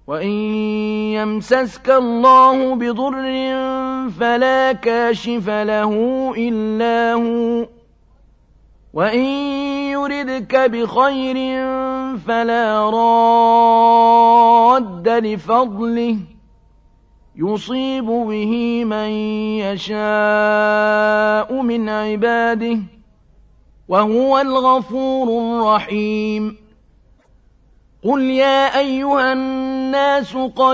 وإن يمسسك الله بضر فلا كاشف له إلا هو وإن يردك بخير فلا راد لفضله يصيب به من يشاء من عباده وهو الغفور الرحيم قل يا أيها الناس قد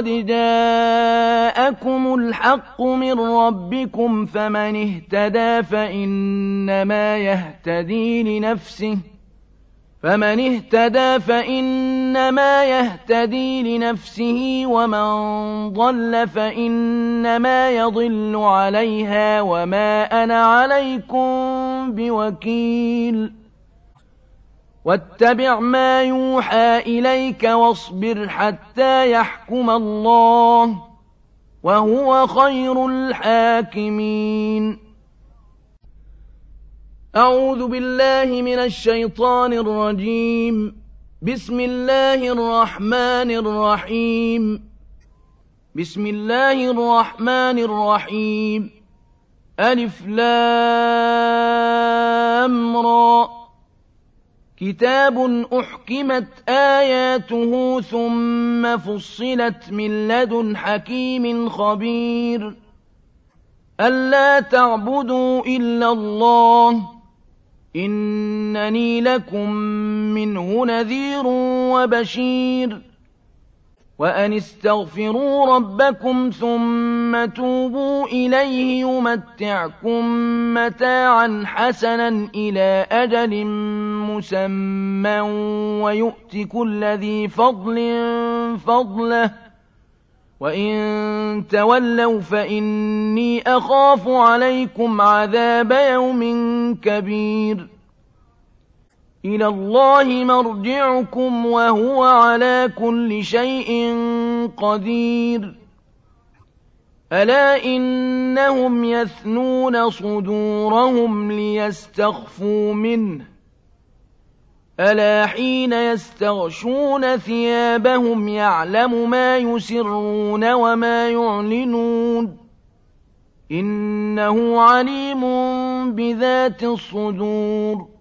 جاءكم الحق من ربكم فمن اهتدى فإنما يهتدي لنفسه ومن ضل فإنما يضل عليها وما أنا عليكم بوكيل واتبع ما يوحى إليك واصبر حتى يحكم الله وهو خير الحاكمين أعوذ بالله من الشيطان الرجيم بسم الله الرحمن الرحيم ألف لام را كتاب أحكمت آياته ثم فصلت من لدن حكيم خبير ألا تعبدوا إلا الله إنني لكم منه نذير وبشير وأن استغفروا ربكم ثم توبوا إليه يمتعكم متاعا حسنا إلى أجل مسمى ويؤت كل ذي فضل فضله وإن تولوا فإني أخاف عليكم عذاب يوم كبير إلى الله مرجعكم وهو على كل شيء قدير ألا إنهم يثنون صدورهم ليستخفوا منه ألا حين يستغشون ثيابهم يعلم ما يسرون وما يعلنون إنه عليم بذات الصدور